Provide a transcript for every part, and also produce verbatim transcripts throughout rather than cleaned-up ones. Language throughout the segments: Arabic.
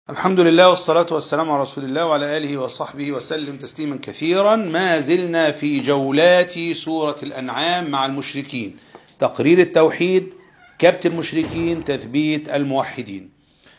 الحمد لله والصلاة والسلام على رسول الله وعلى آله وصحبه وسلم تسليما كثيرا. ما زلنا في جولات سورة الأنعام مع المشركين، تقرير التوحيد، كبت المشركين، تثبيت الموحدين.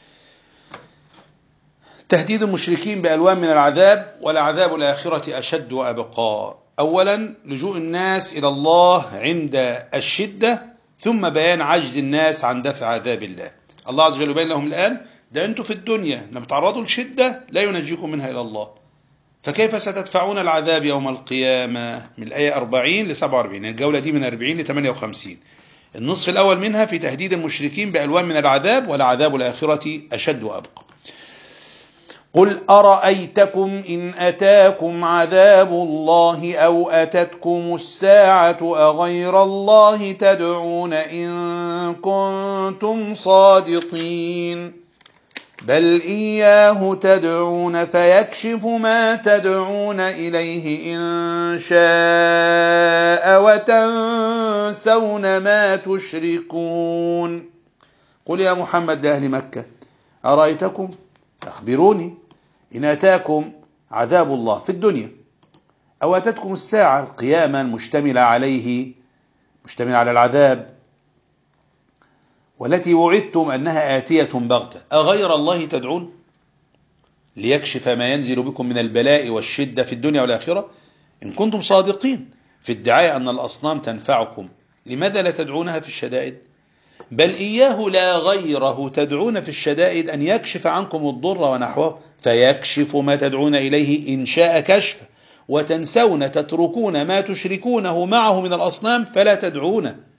تهديد المشركين بألوان من العذاب، والعذاب الآخرة أشد وأبقى. أولا لجوء الناس إلى الله عند الشدة، ثم بيان عجز الناس عن دفع عذاب الله. الله عز وجل يبين لهم الآن ده أنتم في الدنيا لما تعرضوا لشدة لا ينجيكم منها إلى الله، فكيف ستدفعون العذاب يوم القيامة؟ من الآية أربعين ل سبعة وأربعين، الجولة دي من أربعين ل ثمانية وخمسين. النصف الأول منها في تهديد المشركين بألوان من العذاب، والعذاب الآخرة أشد وأبقى. قل أرأيتكم إن أتاكم عذاب الله أو أتتكم الساعة أغير الله تدعون إن كنتم صادقين؟ بل إياه تدعون فيكشف ما تدعون إليه إن شاء وتنسون ما تشركون. قل يا محمد لأهل مكة أرأيتكم، أخبروني، إن أتاكم عذاب الله في الدنيا أو أتتكم الساعة القيامة المشتملة عليه، مشتملة على العذاب والتي وعدتم أنها آتية بغتة، أغير الله تدعون ليكشف ما ينزل بكم من البلاء والشدة في الدنيا والآخرة؟ إن كنتم صادقين في ادعاء أن الأصنام تنفعكم، لماذا لا تدعونها في الشدائد؟ بل إياه لا غيره تدعون في الشدائد أن يكشف عنكم الضر ونحوه، فيكشف ما تدعون إليه إن شاء كشفه، وتنسون تتركون ما تشركونه معه من الأصنام فلا تدعونه.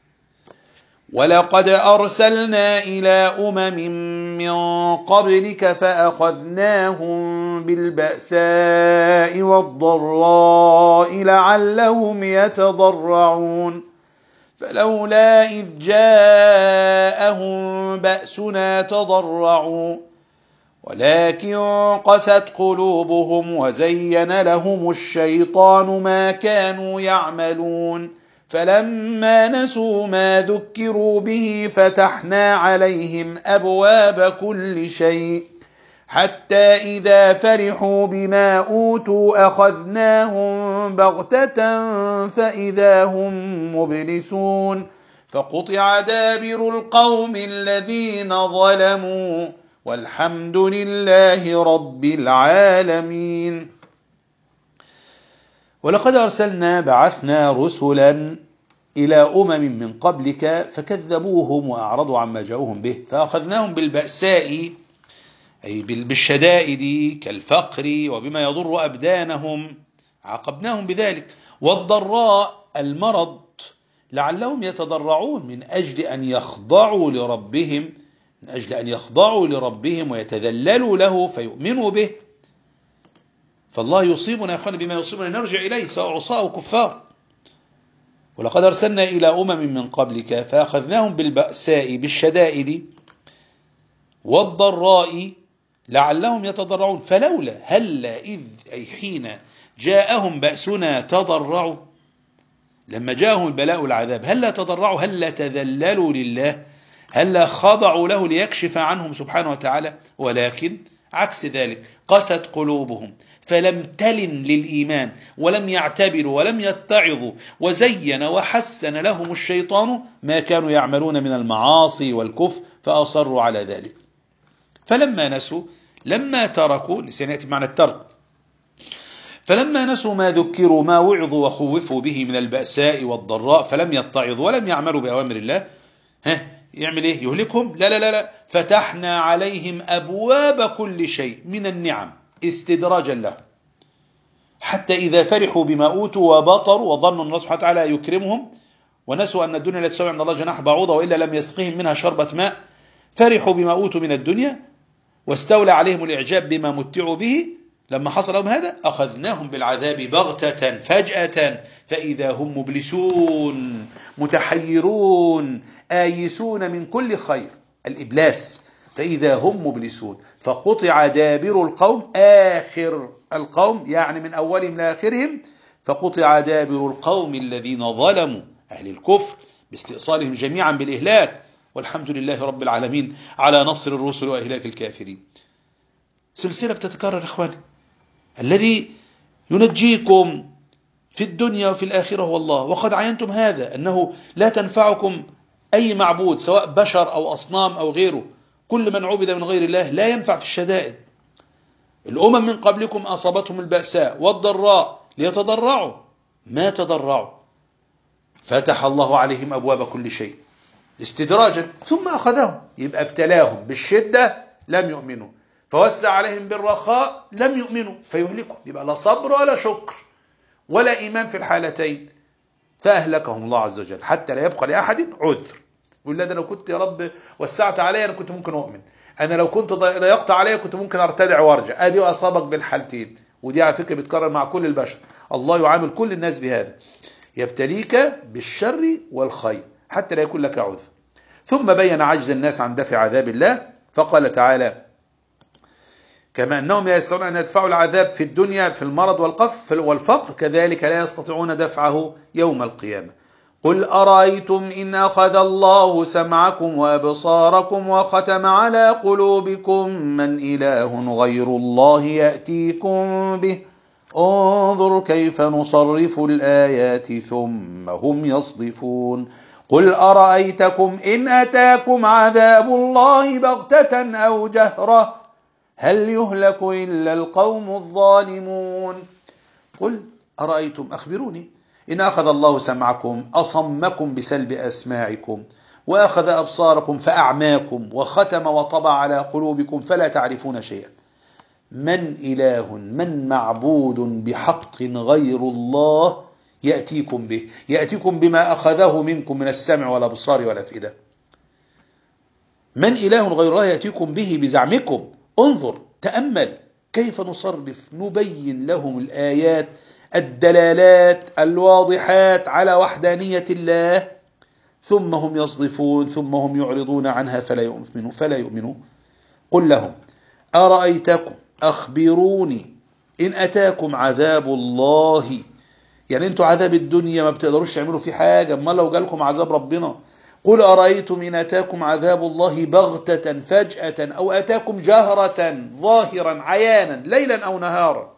ولقد أرسلنا إلى أمم من قبلك فأخذناهم بالبأساء والضراء لعلهم يتضرعون، فلولا إذ جاءهم بأسنا تضرعوا ولكن قست قلوبهم وزين لهم الشيطان ما كانوا يعملون، فلما نسوا ما ذكروا به فتحنا عليهم أبواب كل شيء حتى إذا فرحوا بما أوتوا أخذناهم بغتة فإذا هم مبلسون، فقطع دابر القوم الذين ظلموا والحمد لله رب العالمين. ولقد أرسلنا بعثنا رسلا إلى أمم من قبلك فكذبوهم وأعرضوا عما جاءوهم به، فأخذناهم بالبأساء أي بالشدائد كالفقر وبما يضر أبدانهم، عاقبناهم بذلك، والضراء المرض لعلهم يتضرعون، من أجل أن يخضعوا لربهم من أجل أن يخضعوا لربهم ويتذللوا له فيؤمنوا به. فالله يصيبنا يا أخواني بما يصيبنا نرجع إليه سواء عصاة أو كفار. ولقد أرسلنا إلى أمم من قبلك فأخذناهم بالبأساء بالشدائد والضراء لعلهم يتضرعون، فلولا هلا إذ أي حين جاءهم بأسنا تضرعوا، لما جاءهم البلاء والعذاب هلا تضرعوا، هلا تذللوا لله، هلا خضعوا له ليكشف عنهم سبحانه وتعالى، ولكن عكس ذلك قست قلوبهم فلم تلن للإيمان ولم يعتبروا ولم يتعظوا، وزين وحسن لهم الشيطان ما كانوا يعملون من المعاصي والكفر فأصروا على ذلك. فلما نسوا، لما تركوا، لسيأتي معنى الترك، فلما نسوا ما ذكروا ما وعظوا وخوفوا به من البأساء والضراء فلم يتعظوا ولم يعملوا بأوامر الله، ها يعمل ايه؟ يهلكهم؟ لا لا لا لا فتحنا عليهم أبواب كل شيء من النعم استدراجا له، حتى إذا فرحوا بما أوتوا وبطروا وظنوا الله سبحانه وتعالى يكرمهم ونسوا أن الدنيا لا تساوي عند الله جناح بعوضة وإلا لم يسقهم منها شربة ماء، فرحوا بما أوتوا من الدنيا واستولى عليهم الإعجاب بما متعوا به، لما حصل لهم هذا أخذناهم بالعذاب بغتة فجأة فإذا هم مبلسون متحيرون آيسون من كل خير، الإبلاس، فإذا هم مبلسون، فقطع دابر القوم، آخر القوم يعني من أولهم لآخرهم، فقطع دابر القوم الذين ظلموا أهل الكفر باستئصالهم جميعا بالإهلاك، والحمد لله رب العالمين على نصر الرسل وإهلاك الكافرين. سلسلة بتتكرر إخواني. الذي ينجيكم في الدنيا وفي الآخرة هو الله، وقد عينتم هذا أنه لا تنفعكم أي معبود سواء بشر أو أصنام أو غيره. كل من عبد من غير الله لا ينفع في الشدائد. الأمم من قبلكم أصابتهم البأساء والضراء ليتضرعوا، ما تضرعوا، فتح الله عليهم أبواب كل شيء استدراجا ثم أخذهم. يبقى ابتلاهم بالشدة لم يؤمنوا، فوسع عليهم بالرخاء لم يؤمنوا فيهلكوا. يبقى لا صبر ولا شكر ولا إيمان في الحالتين، فأهلكهم الله عز وجل حتى لا يبقى لأحد عذر. يقول لا ده لو كنت يا رب وسعت علي أنا كنت ممكن أؤمن، أنا لو كنت ضيقت علي كنت ممكن أرتدع وارجع. أدي وأصابك بالحالتين، ودي على فكرة بتكرر مع كل البشر. الله يعامل كل الناس بهذا، يبتليك بالشر والخير حتى لا يكون لك عذر. ثم بين عجز الناس عن دفع عذاب الله فقال تعالى: كما أنهم لا يستطيعون أن يدفعوا العذاب في الدنيا في المرض والقف والفقر، كذلك لا يستطيعون دفعه يوم القيامة. قل أرأيتم إن أخذ الله سمعكم وأبصاركم وختم على قلوبكم من إله غير الله يأتيكم به انظر كيف نصرف الآيات ثم هم يصدفون. قل أرأيتكم إن أتاكم عذاب الله بغتة أو جهرة هل يهلك إلا القوم الظالمون. قل أرأيتم أخبروني إن أخذ الله سمعكم أصمكم بسلب أسماعكم وأخذ أبصاركم فأعماكم وختم وطبع على قلوبكم فلا تعرفون شيئا، من إله من معبود بحق غير الله يأتيكم به، يأتيكم بما أخذه منكم من السمع والأبصار والأفئدة. من إله غير الله يأتيكم به بزعمكم. انظر تأمل كيف نصرف نبين لهم الآيات الدلالات الواضحات على وحدانية الله ثم هم يصدفون ثم هم يعرضون عنها فلا يؤمنوا فلا يؤمنوا. قل لهم أرأيتكم أخبروني إن أتاكم عذاب الله، يعني أنتوا عذاب الدنيا ما بتقدروش تعملوا فيه حاجة، ما لو جالكم عذاب ربنا. قل أرأيتم إن أتاكم عذاب الله بغتة فجأة أو أتاكم جهرة ظاهرا عيانا ليلا أو نهارا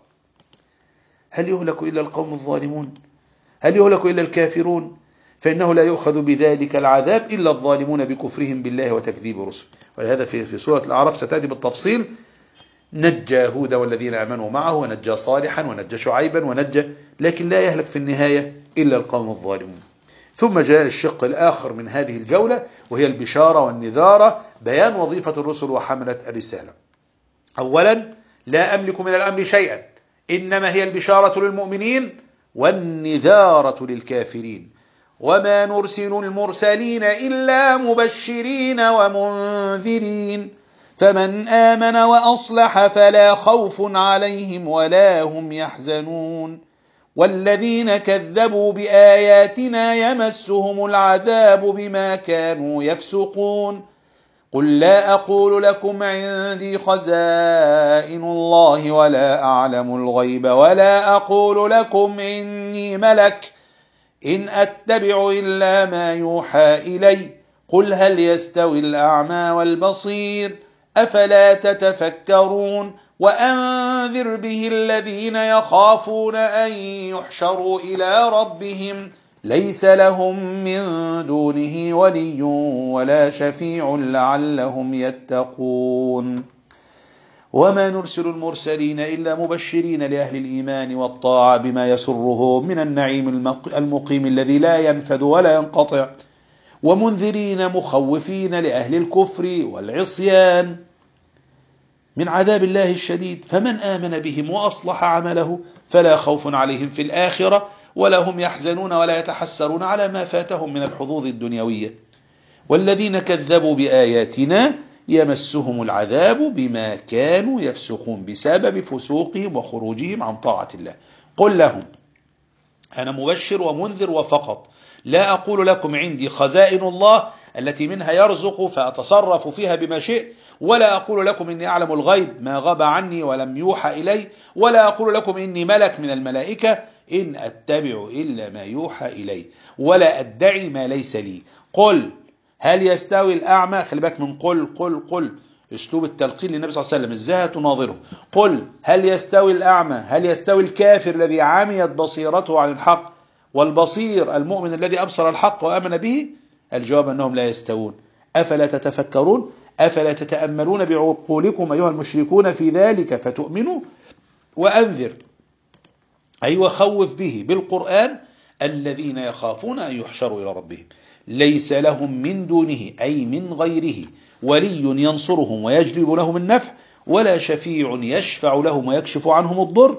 هل يهلك إلا القوم الظالمون؟ هل يهلك إلا الكافرون؟ فإنه لا يؤخذ بذلك العذاب إلا الظالمون بكفرهم بالله وتكذيب رسله. ولهذا في في سورة الأعراف ستأتي بالتفصيل: نجى هود والذين آمنوا معه ونجى صالحا ونجى شعيبا ونجى، لكن لا يهلك في النهاية إلا القوم الظالمون. ثم جاء الشق الآخر من هذه الجولة وهي البشارة والنذارة، بيان وظيفة الرسل وحملة الرسالة. أولا لا أملك من الأمر شيئا، إنما هي البشارة للمؤمنين والنذارة للكافرين. وما نرسل المرسلين إلا مبشرين ومنذرين فمن آمن وأصلح فلا خوف عليهم ولا هم يحزنون والذين كذبوا بآياتنا يمسهم العذاب بما كانوا يفسقون. قل لا أقول لكم عندي خزائن الله ولا أعلم الغيب ولا أقول لكم إني ملك إن أتبع إلا ما يوحى إلي قل هل يستوي الأعمى والبصير أفلا تتفكرون. وأنذر به الذين يخافون أن يحشروا إلى ربهم ليس لهم من دونه ولي ولا شفيع لعلهم يتقون. وما نرسل المرسلين إلا مبشرين لأهل الإيمان والطاعة بما يسره من النعيم المقيم الذي لا ينفذ ولا ينقطع، ومنذرين مخوفين لأهل الكفر والعصيان من عذاب الله الشديد. فمن آمن بهم وأصلح عمله فلا خوف عليهم في الآخرة ولا هم يحزنون ولا يتحسرون على ما فاتهم من الحظوظ الدنيوية. والذين كذبوا بآياتنا يمسهم العذاب بما كانوا يفسقون بسبب فسوقهم وخروجهم عن طاعة الله. قل لهم أنا مبشر ومنذر وفقط، لا أقول لكم عندي خزائن الله التي منها يرزق فأتصرف فيها بما شئت، ولا أقول لكم إني أعلم الغيب ما غاب عني ولم يوحى إلي، ولا أقول لكم إني ملك من الملائكة إن أتبع إلا ما يوحى إلي ولا أدعي ما ليس لي. قل هل يستوي الأعمى، خلي بالك من قل قل قل أسلوب التلقين للنبي صلى الله عليه وسلم، إزاي تناظره؟ قل هل يستوي الأعمى، هل يستوي الكافر الذي عميت بصيرته عن الحق والبصير المؤمن الذي أبصر الحق وآمن به؟ الجواب أنهم لا يستوون. أفلا تتفكرون؟ أفلا تتأملون بعقولكم أيها المشركون في ذلك فتؤمنوا؟ وأنذر أي وخوف به بالقرآن الذين يخافون أن يحشروا إلى ربهم ليس لهم من دونه أي من غيره ولي ينصرهم ويجلب لهم النفع ولا شفيع يشفع لهم ويكشف عنهم الضر.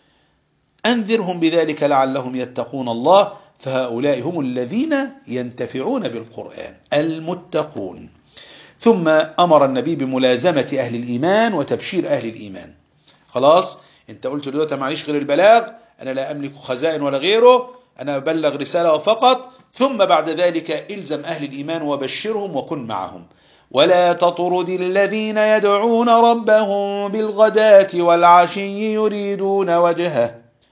أنذرهم بذلك لعلهم يتقون الله، فهؤلاء هم الذين ينتفعون بالقرآن المتقون. ثم أمر النبي بملازمة أهل الإيمان وتبشير أهل الإيمان. خلاص انت قلت دلوقتي معليش غير البلاغ، أنا لا أملك خزائن ولا غيره، أنا أبلغ رسالة فقط. ثم بعد ذلك إلزم أهل الإيمان وبشرهم وكن معهم. ولا تطرد الذين يدعون ربهم بالغداة والعشي يريدون وجهه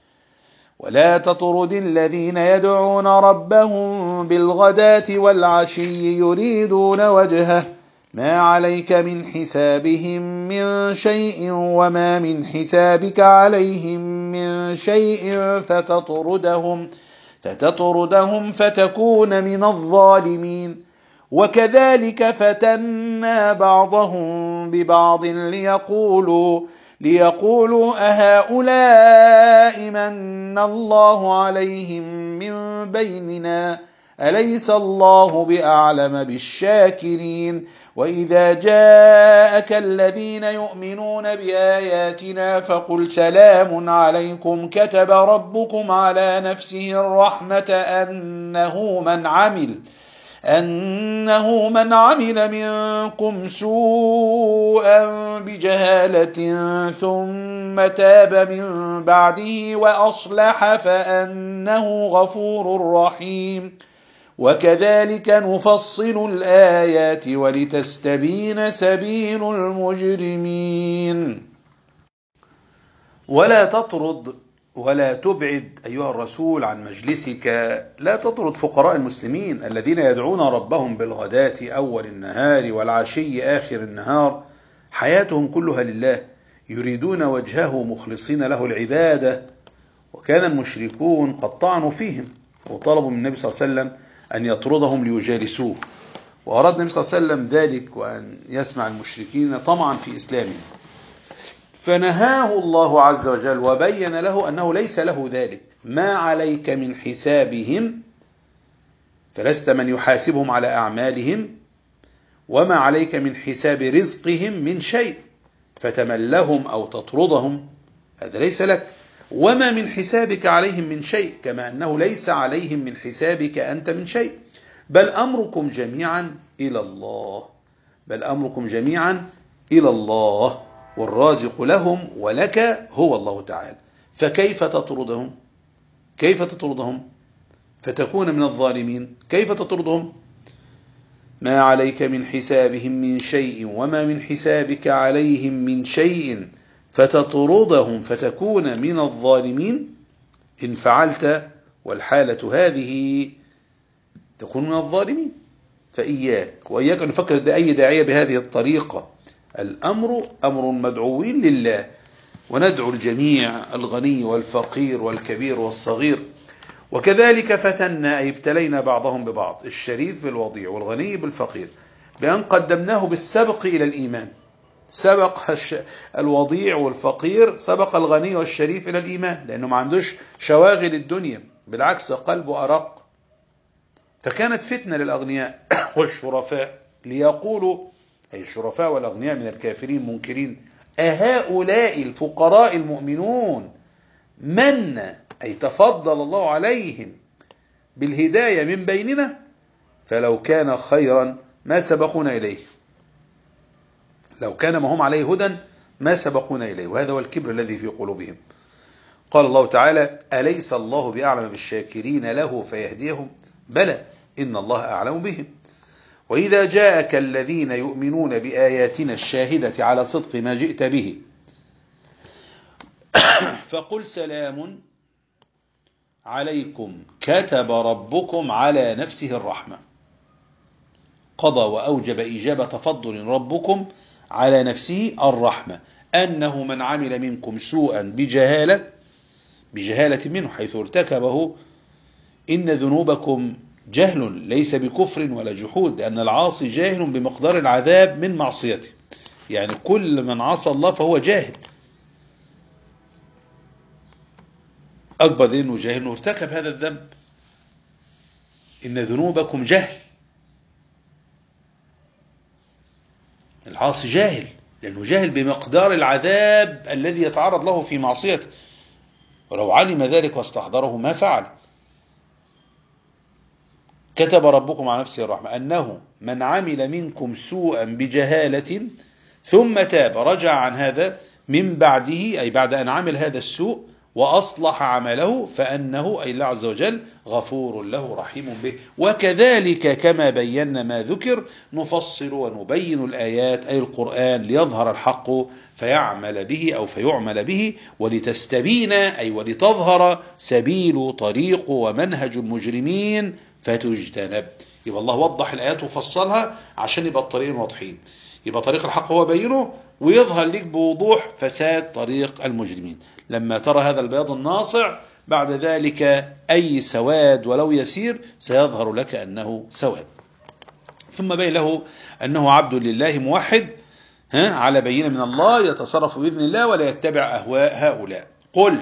ولا تطرد الذين يدعون ربهم بالغداة والعشي يريدون وجهه ما عليك من حسابهم من شيء وما من حسابك عليهم من شيء فتطردهم فتطردهم فتكون من الظالمين. وكذلك فتنا بعضهم ببعض ليقولوا ليقولوا أهؤلاء من الله عليهم من بيننا أليس الله بأعلم بالشاكرين. وإذا جاءك الذين يؤمنون بآياتنا فقل سلام عليكم كتب ربكم على نفسه الرحمة أنه من عمل أنه من عمل منكم سوءا بجهالة ثم تاب من بعده وأصلح فأنه غفور رحيم. وكذلك نفصل الآيات ولتستبين سبيل المجرمين. ولا تطرد ولا تبعد أيها الرسول عن مجلسك، لا تطرد فقراء المسلمين الذين يدعون ربهم بالغداة أول النهار والعشي آخر النهار، حياتهم كلها لله، يريدون وجهه مخلصين له العبادة. وكان المشركون قد طعنوا فيهم وطلبوا من النبي صلى الله عليه وسلم أن يطردهم ليجالسوه، وأراد النبي صلى الله عليه وسلم ذلك وأن يسمع المشركين طمعا في إسلامهم، فنهاه الله عز وجل وبين له أنه ليس له ذلك. ما عليك من حسابهم، فلست من يحاسبهم على أعمالهم، وما عليك من حساب رزقهم من شيء فتملهم أو تطردهم، هذا ليس لك. وما من حسابك عليهم من شيء، كما أنه ليس عليهم من حسابك أنت من شيء. بل أمركم جميعا إلى الله بل أمركم جميعا إلى الله والرازق لهم ولك هو الله تعالى. فكيف تطردهم كيف تطردهم فتكون من الظالمين؟ كيف تطردهم؟ ما عليك من حسابهم من شيء وما من حسابك عليهم من شيء فتطردهم فتكون من الظالمين. إن فعلت والحالة هذه تكون من الظالمين. فإياك وإياك أن نفكر أي داعية بهذه الطريقة. الأمر أمر مدعوين لله، وندعو الجميع الغني والفقير والكبير والصغير. وكذلك فتنا أي ابتلينا بعضهم ببعض، الشريف بالوضيع والغني بالفقير، بأن قدمناه بالسبق إلى الإيمان. سبق الوضيع والفقير سبق الغني والشريف إلى الإيمان، لأنه ما عندوش شواغل الدنيا، بالعكس قلبه أرق. فكانت فتنة للأغنياء والشرفاء ليقولوا، أي الشرفاء والأغنياء من الكافرين منكرين، أهؤلاء الفقراء المؤمنون من أي تفضل الله عليهم بالهداية من بيننا، فلو كان خيرا ما سبقونا إليه، لو كان ما هم عليه هدى ما سبقونا إليه. وهذا هو الكبر الذي في قلوبهم. قال الله تعالى: أليس الله بأعلم بالشاكرين له فيهديهم؟ بلى إن الله أعلم بهم. وإذا جاءك الذين يؤمنون بآياتنا الشاهدة على صدق ما جئت به فقل سلام عليكم كتب ربكم على نفسه الرحمة. قضى وأوجب إيجاب تفضل ربكم على نفسه الرحمة، أنه من عمل منكم سوءا بجهالة بجهالة منه حيث ارتكبه، إن ذنوبكم جهل ليس بكفر ولا جحود، لأن العاصي جاهل بمقدار العذاب من معصيته، يعني كل من عصى الله فهو جاهل، أكبر لأنه جاهل وارتكب هذا الذنب. إن ذنوبكم جهل، العاصي جاهل لأنه جاهل بمقدار العذاب الذي يتعرض له في معصيته، ولو علم ذلك واستحضره ما فعل. كتب ربكم على نفسه الرحمة أنه من عمل منكم سوءا بجهالة ثم تاب رجع عن هذا من بعده، أي بعد أن عمل هذا السوء وأصلح عمله، فأنه أي الله عز وجل غفور له رحيم به. وكذلك كما بينا ما ذكر نفصل ونبين الآيات أي القرآن ليظهر الحق فيعمل به أو فيعمل به، ولتستبين أي ولتظهر سبيل طريق ومنهج المجرمين فتجتنب. يبقى الله وضح الآيات وفصلها عشان يبقى الطريقين واضحين، يبقى طريق الحق هو بينه ويظهر لك بوضوح فساد طريق المجرمين. لما ترى هذا البياض الناصع بعد ذلك أي سواد ولو يسير سيظهر لك أنه سواد. ثم بين له أنه عبد لله موحد ها على بينة من الله يتصرف بإذن الله ولا يتبع أهواء هؤلاء. قل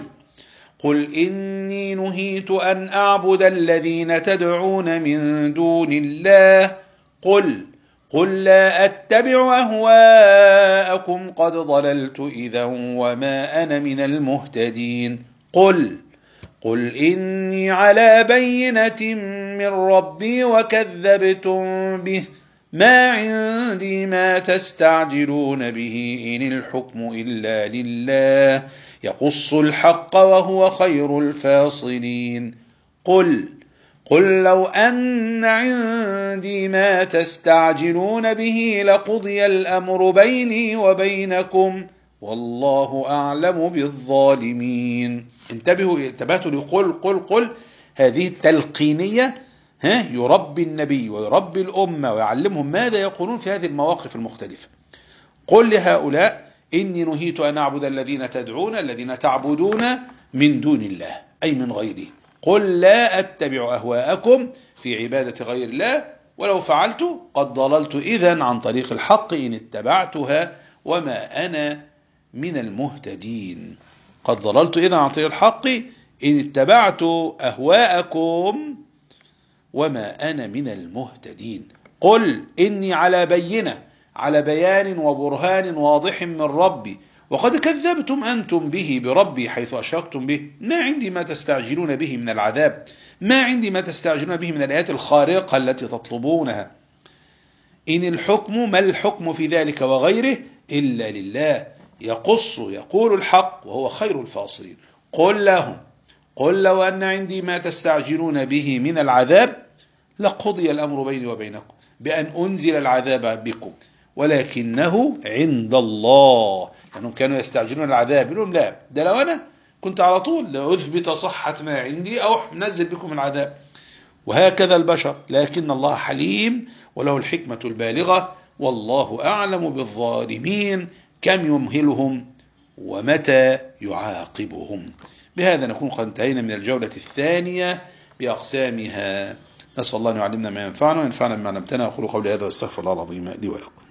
قل إني نهيت أن أعبد الذين تدعون من دون الله قل قل لا أتبع أهواءكم قد ضللت إذا وما أنا من المهتدين. قل قل إني على بينة من ربي وكذبتم به ما عندي ما تستعجلون به إن الحكم إلا لله يقص الحق وهو خير الفاصلين. قل قل لو أن عندي ما تستعجلون به لقضي الأمر بيني وبينكم والله أعلم بالظالمين. انتبهوا انتبهتوا لقل قل قل هذه التلقينية ها يربي النبي ويربي الأمة ويعلمهم ماذا يقولون في هذه المواقف المختلفة. قل لهؤلاء إني نهيت أن أعبد الذين تدعون الذين تعبدون من دون الله أي من غيره. قل لا أتبع أهواءكم في عبادة غير الله ولو فعلت قد ضللت إذن عن طريق الحق إن اتبعتها وما أنا من المهتدين. قد ضللت إذن عن طريق الحق إن اتبعت أهواءكم وما أنا من المهتدين. قل إني على بينة على بيان وبرهان واضح من ربي وقد كذبتم أنتم به بربي حيث أشركتم به ما عندي ما تستعجلون به من العذاب ما عندي ما تستعجلون به من الآيات الخارقة التي تطلبونها. إن الحكم ما الحكم في ذلك وغيره إلا لله يقص يقول الحق وهو خير الفاصلين. قل لهم قل لو أن عندي ما تستعجلون به من العذاب لقضي الأمر بيني وبينكم بأن أنزل العذاب بكم ولكنه عند الله لأنهم كانوا يستعجلون العذاب يقولون لا ده لو أنا كنت على طول لأثبت صحة ما عندي أو نزل بكم العذاب. وهكذا البشر لكن الله حليم وله الحكمة البالغة والله أعلم بالظالمين كم يمهلهم ومتى يعاقبهم. بهذا نكون قد انتهينا من الجولة الثانية بأقسامها. نسأل الله أن يعلمنا ما ينفعنا وينفعنا بما علمتنا. أقول قولي هذا واستغفر الله العظيم لي ولكم.